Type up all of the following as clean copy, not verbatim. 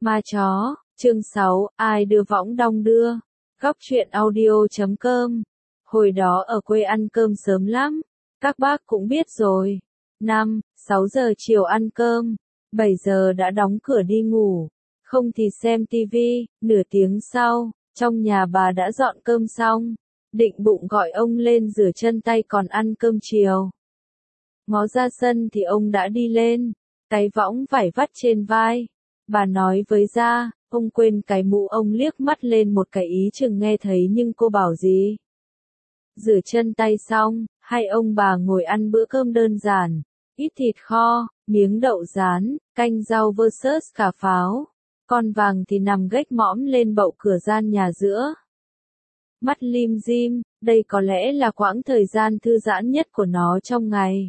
Ma chó, chương 6, ai đưa võng đong đưa. Góc truyện audio.com. Hồi đó ở quê ăn cơm sớm lắm, các bác cũng biết rồi. 5, 6 giờ chiều ăn cơm, 7 giờ đã đóng cửa đi ngủ, không thì xem tivi. Nửa tiếng sau, trong nhà bà đã dọn cơm xong, định bụng gọi ông lên rửa chân tay còn ăn cơm chiều. Ngó ra sân thì ông đã đi lên, cái võng vải vắt trên vai. Bà nói với Gia, ông quên cái mũ. Ông liếc mắt lên một cái ý chừng nghe thấy nhưng cô bảo gì. Rửa chân tay xong, hai ông bà ngồi ăn bữa cơm đơn giản, ít thịt kho, miếng đậu rán, canh rau versus cà pháo. Con Vàng thì nằm gách mõm lên bậu cửa gian nhà giữa. Mắt lim dim, đây có lẽ là quãng thời gian thư giãn nhất của nó trong ngày.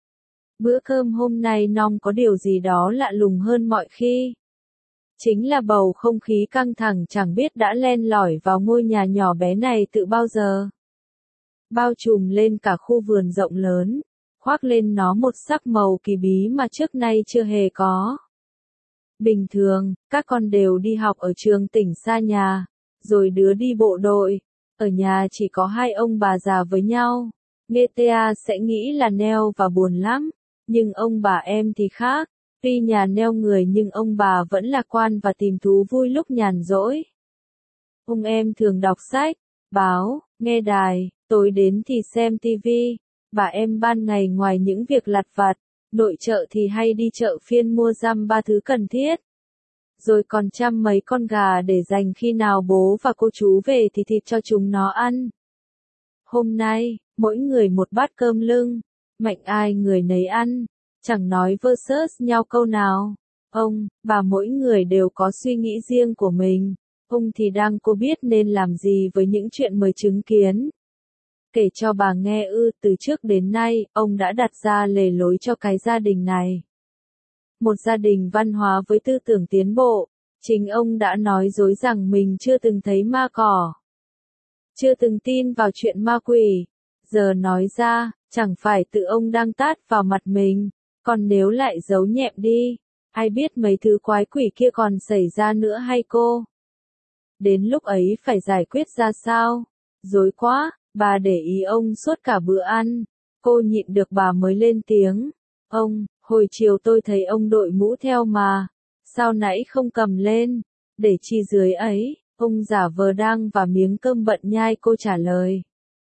Bữa cơm hôm nay Nong có điều gì đó lạ lùng hơn mọi khi. Chính là bầu không khí căng thẳng chẳng biết đã len lỏi vào ngôi nhà nhỏ bé này từ bao giờ. Bao trùm lên cả khu vườn rộng lớn, khoác lên nó một sắc màu kỳ bí mà trước nay chưa hề có. Bình thường, các con đều đi học ở trường tỉnh xa nhà, rồi đứa đi bộ đội. Ở nhà chỉ có hai ông bà già với nhau. Nghe TA sẽ nghĩ là neo và buồn lắm, nhưng ông bà em thì khác. Tuy nhà neo người nhưng ông bà vẫn lạc quan và tìm thú vui lúc nhàn rỗi. Ông em thường đọc sách, báo, nghe đài, tối đến thì xem tivi. Bà em ban ngày ngoài những việc lặt vặt, nội trợ thì hay đi chợ phiên mua dăm ba thứ cần thiết. Rồi còn chăm mấy con gà để dành khi nào bố và cô chú về thì thịt cho chúng nó ăn. Hôm nay, mỗi người một bát cơm lưng, mạnh ai người nấy ăn. Chẳng nói versus nhau câu nào. Ông, bà mỗi người đều có suy nghĩ riêng của mình. Ông thì đang cô biết nên làm gì với những chuyện mới chứng kiến. Kể cho bà nghe từ trước đến nay, ông đã đặt ra lề lối cho cái gia đình này. Một gia đình văn hóa với tư tưởng tiến bộ. Chính ông đã nói dối rằng mình chưa từng thấy ma cỏ. Chưa từng tin vào chuyện ma quỷ. Giờ nói ra, chẳng phải tự ông đang tát vào mặt mình. Còn nếu lại giấu nhẹm đi, ai biết mấy thứ quái quỷ kia còn xảy ra nữa hay cô? Đến lúc ấy phải giải quyết ra sao? Rối quá, bà để ý ông suốt cả bữa ăn. Cô nhịn được bà mới lên tiếng. Ông, hồi chiều tôi thấy ông đội mũ theo mà. Sao nãy không cầm lên? Để chi dưới ấy? Ông giả vờ đang và miếng cơm bận nhai. Cô trả lời.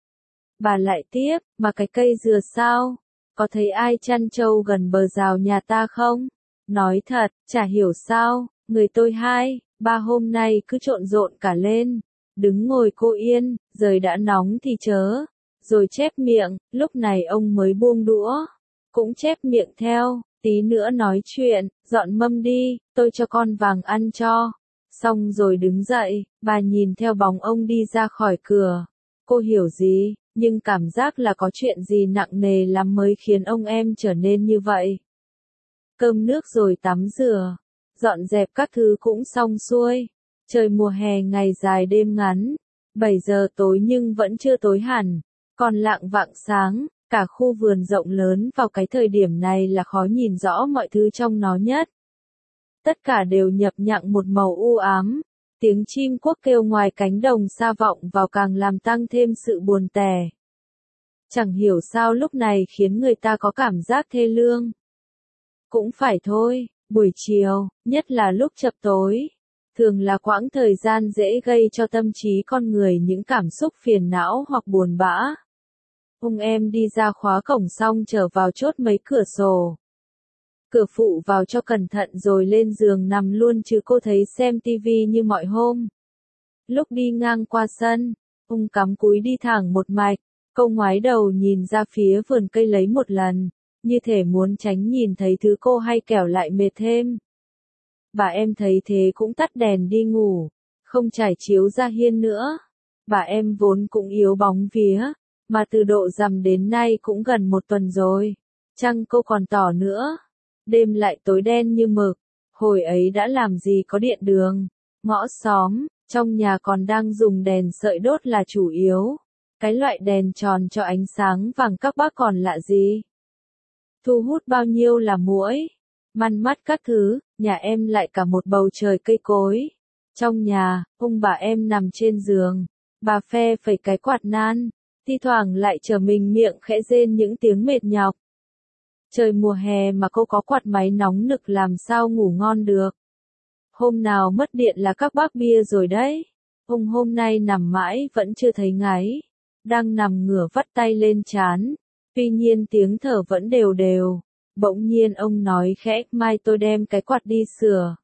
Bà lại tiếp, mà cái cây dừa sao? Có thấy ai chăn trâu gần bờ rào nhà ta không? Nói thật, chả hiểu sao, người tôi 2, 3 hôm nay cứ trộn rộn cả lên. Đứng ngồi cô yên, rời đã nóng thì chớ. Rồi chép miệng, lúc này ông mới buông đũa. Cũng chép miệng theo, tí nữa nói chuyện, dọn mâm đi, tôi cho con Vàng ăn cho. Xong rồi đứng dậy, bà nhìn theo bóng ông đi ra khỏi cửa. Cô hiểu gì? Nhưng cảm giác là có chuyện gì nặng nề lắm mới khiến ông em trở nên như vậy. Cơm nước rồi tắm rửa, dọn dẹp các thứ cũng xong xuôi. Trời mùa hè ngày dài đêm ngắn, 7 giờ tối nhưng vẫn chưa tối hẳn, còn lạng vạng sáng, cả khu vườn rộng lớn vào cái thời điểm này là khó nhìn rõ mọi thứ trong nó nhất. Tất cả đều nhập nhặng một màu u ám. Tiếng chim cuốc kêu ngoài cánh đồng xa vọng vào càng làm tăng thêm sự buồn tẻ. Chẳng hiểu sao lúc này khiến người ta có cảm giác thê lương. Cũng phải thôi, buổi chiều, nhất là lúc chập tối, thường là quãng thời gian dễ gây cho tâm trí con người những cảm xúc phiền não hoặc buồn bã. Ông em đi ra khóa cổng xong trở vào chốt mấy cửa sổ. Cửa phụ vào cho cẩn thận rồi lên giường nằm luôn chứ cô thấy xem tivi như mọi hôm. Lúc đi ngang qua sân, ông cắm cúi đi thẳng một mạch, cô ngoái đầu nhìn ra phía vườn cây lấy một lần, như thể muốn tránh nhìn thấy thứ cô hay kẻo lại mệt thêm. Bà em thấy thế cũng tắt đèn đi ngủ, không trải chiếu ra hiên nữa. Bà em vốn cũng yếu bóng vía, mà từ độ rằm đến nay cũng gần 1 tuần rồi. Chăng cô còn tỏ nữa. Đêm lại tối đen như mực, hồi ấy đã làm gì có điện đường, ngõ xóm, trong nhà còn đang dùng đèn sợi đốt là chủ yếu. Cái loại đèn tròn cho ánh sáng vàng các bác còn lạ gì. Thu hút bao nhiêu là muỗi. Man mắt các thứ, nhà em lại cả một bầu trời cây cối. Trong nhà, ông bà em nằm trên giường, bà phe phẩy cái quạt nan, thi thoảng lại trở mình miệng khẽ rên những tiếng mệt nhọc. Trời mùa hè mà cô có quạt máy nóng nực làm sao ngủ ngon được. Hôm nào mất điện là các bác bia rồi đấy. Ông hôm nay nằm mãi vẫn chưa thấy ngáy. Đang nằm ngửa vắt tay lên trán. Tuy nhiên tiếng thở vẫn đều đều. Bỗng nhiên ông nói khẽ, mai tôi đem cái quạt đi sửa.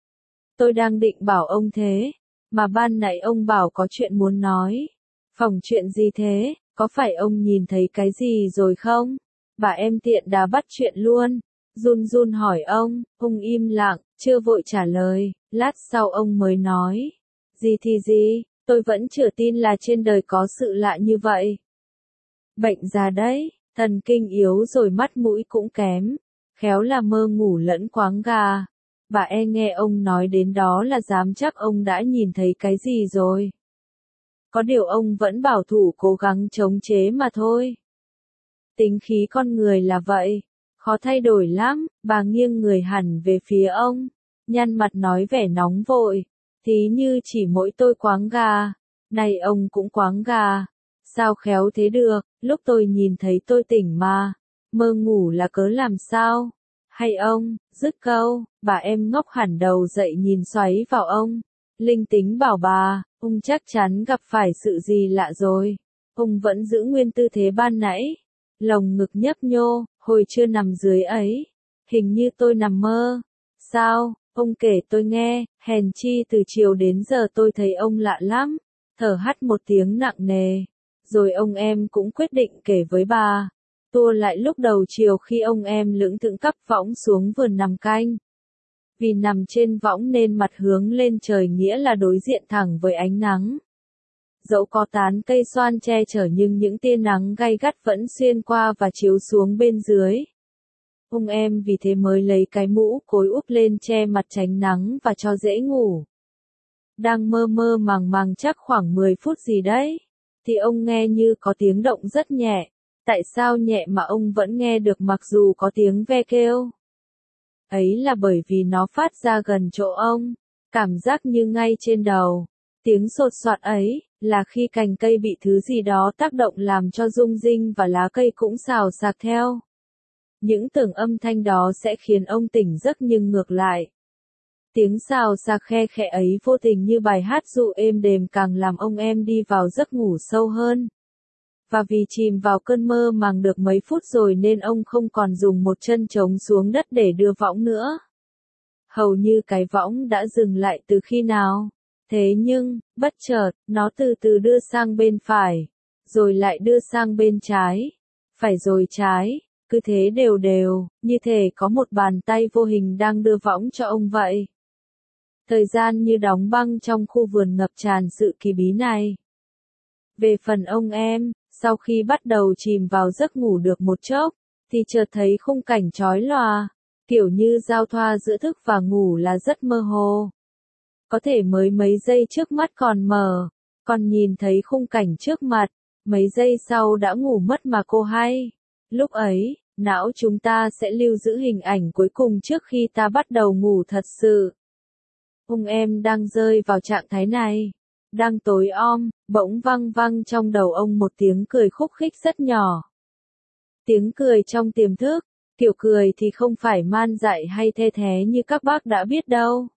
Tôi đang định bảo ông thế. Mà ban nãy ông bảo có chuyện muốn nói. Phòng chuyện gì thế, có phải ông nhìn thấy cái gì rồi không? Bà em tiện đà bắt chuyện luôn. Run run hỏi ông im lặng, chưa vội trả lời, lát sau ông mới nói. Gì thì gì, tôi vẫn chưa tin là trên đời có sự lạ như vậy. Bệnh già đấy, thần kinh yếu rồi mắt mũi cũng kém, khéo là mơ ngủ lẫn quáng gà. Bà nghe ông nói đến đó là dám chắc ông đã nhìn thấy cái gì rồi. Có điều ông vẫn bảo thủ cố gắng chống chế mà thôi. Tính khí con người là vậy, khó thay đổi lắm. Bà nghiêng người hẳn về phía ông, nhăn mặt nói vẻ nóng vội. Thí như chỉ mỗi tôi quáng gà, này ông cũng quáng gà. Sao khéo thế được, lúc tôi nhìn thấy tôi tỉnh mà, mơ ngủ là cớ làm sao? Hay ông, dứt câu, bà em ngóc hẳn đầu dậy nhìn xoáy vào ông. Linh tính bảo bà, ông chắc chắn gặp phải sự gì lạ rồi. Ông vẫn giữ nguyên tư thế ban nãy. Lồng ngực nhấp nhô, hồi chưa nằm dưới ấy. Hình như tôi nằm mơ. Sao, ông kể tôi nghe, hèn chi từ chiều đến giờ tôi thấy ông lạ lắm. Thở hắt một tiếng nặng nề. Rồi ông em cũng quyết định kể với bà. Tua lại lúc đầu chiều khi ông em lững thững cắp võng xuống vườn nằm canh. Vì nằm trên võng nên mặt hướng lên trời nghĩa là đối diện thẳng với ánh nắng. Dẫu có tán cây xoan che chở nhưng những tia nắng gay gắt vẫn xuyên qua và chiếu xuống bên dưới. Ông em vì thế mới lấy cái mũ cối úp lên che mặt tránh nắng và cho dễ ngủ. Đang mơ mơ màng màng chắc khoảng 10 phút gì đấy, thì ông nghe như có tiếng động rất nhẹ. Tại sao nhẹ mà ông vẫn nghe được mặc dù có tiếng ve kêu? Ấy là bởi vì nó phát ra gần chỗ ông, cảm giác như ngay trên đầu. Tiếng sột soạt ấy, là khi cành cây bị thứ gì đó tác động làm cho rung rinh và lá cây cũng xào xạc theo. Những tưởng âm thanh đó sẽ khiến ông tỉnh giấc nhưng ngược lại. Tiếng xào xạc khe khẽ ấy vô tình như bài hát dụ êm đềm càng làm ông em đi vào giấc ngủ sâu hơn. Và vì chìm vào cơn mơ màng được mấy phút rồi nên ông không còn dùng một chân trống xuống đất để đưa võng nữa. Hầu như cái võng đã dừng lại từ khi nào. Thế nhưng, bất chợt, nó từ từ đưa sang bên phải, rồi lại đưa sang bên trái, phải rồi trái, cứ thế đều đều, như thể có một bàn tay vô hình đang đưa võng cho ông vậy. Thời gian như đóng băng trong khu vườn ngập tràn sự kỳ bí này. Về phần ông em, sau khi bắt đầu chìm vào giấc ngủ được một chốc, thì chợt thấy khung cảnh chói lòa, kiểu như giao thoa giữa thức và ngủ là rất mơ hồ. Có thể mới mấy giây trước mắt còn mờ, còn nhìn thấy khung cảnh trước mặt, mấy giây sau đã ngủ mất mà cô hay. Lúc ấy, não chúng ta sẽ lưu giữ hình ảnh cuối cùng trước khi ta bắt đầu ngủ thật sự. Ông em đang rơi vào trạng thái này. Đang tối om, bỗng vang vang trong đầu ông một tiếng cười khúc khích rất nhỏ. Tiếng cười trong tiềm thức, kiểu cười thì không phải man dại hay the thé như các bác đã biết đâu.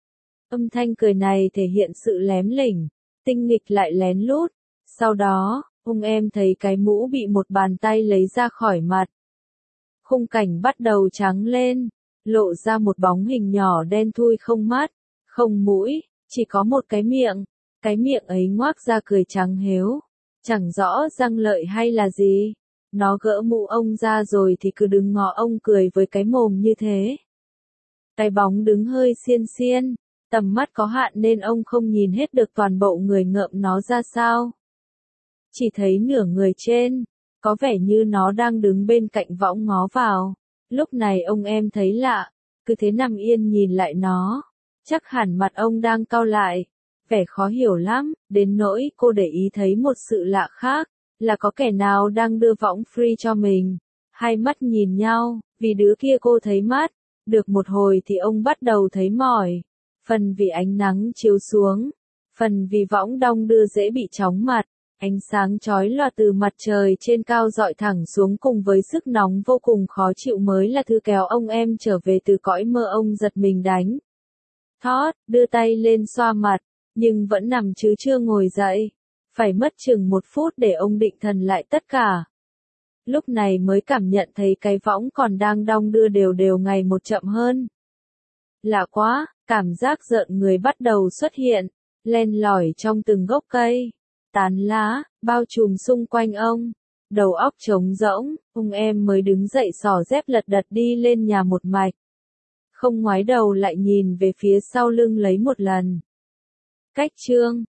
Âm thanh cười này thể hiện sự lém lỉnh, tinh nghịch lại lén lút. Sau đó, ông em thấy cái mũ bị một bàn tay lấy ra khỏi mặt. Khung cảnh bắt đầu trắng lên, lộ ra một bóng hình nhỏ đen thui không mắt, không mũi, chỉ có một cái miệng. Cái miệng ấy ngoác ra cười trắng hếu, chẳng rõ răng lợi hay là gì. Nó gỡ mũ ông ra rồi thì cứ đứng ngó ông cười với cái mồm như thế. Cái bóng đứng hơi xiên xiên, tầm mắt có hạn nên ông không nhìn hết được toàn bộ người ngợm nó ra sao. Chỉ thấy nửa người trên, có vẻ như nó đang đứng bên cạnh võng ngó vào. Lúc này ông em thấy lạ, cứ thế nằm yên nhìn lại nó. Chắc hẳn mặt ông đang cau lại. Vẻ khó hiểu lắm, đến nỗi cô để ý thấy một sự lạ khác, là có kẻ nào đang đưa võng free cho mình. Hai mắt nhìn nhau, vì đứa kia cô thấy mắt, Được một hồi thì ông bắt đầu thấy mỏi, phần vì ánh nắng chiếu xuống, phần vì võng đong đưa dễ bị chóng mặt. Ánh sáng chói lòa từ mặt trời trên cao dọi thẳng xuống cùng với sức nóng vô cùng khó chịu mới là thứ kéo ông em trở về từ cõi mơ. Ông giật mình đánh thót, đưa tay lên xoa mặt, nhưng vẫn nằm chứ chưa ngồi dậy. Phải mất chừng 1 phút để ông định thần lại tất cả. Lúc này mới cảm nhận thấy cái võng còn đang đong đưa đều đều ngày một chậm hơn. Lạ quá, cảm giác rợn người bắt đầu xuất hiện, len lỏi trong từng gốc cây, tán lá, bao trùm xung quanh ông. Đầu óc trống rỗng, ông em mới đứng dậy xỏ dép lật đật đi lên nhà một mạch. Không ngoái đầu lại nhìn về phía sau lưng lấy một lần. Cách chương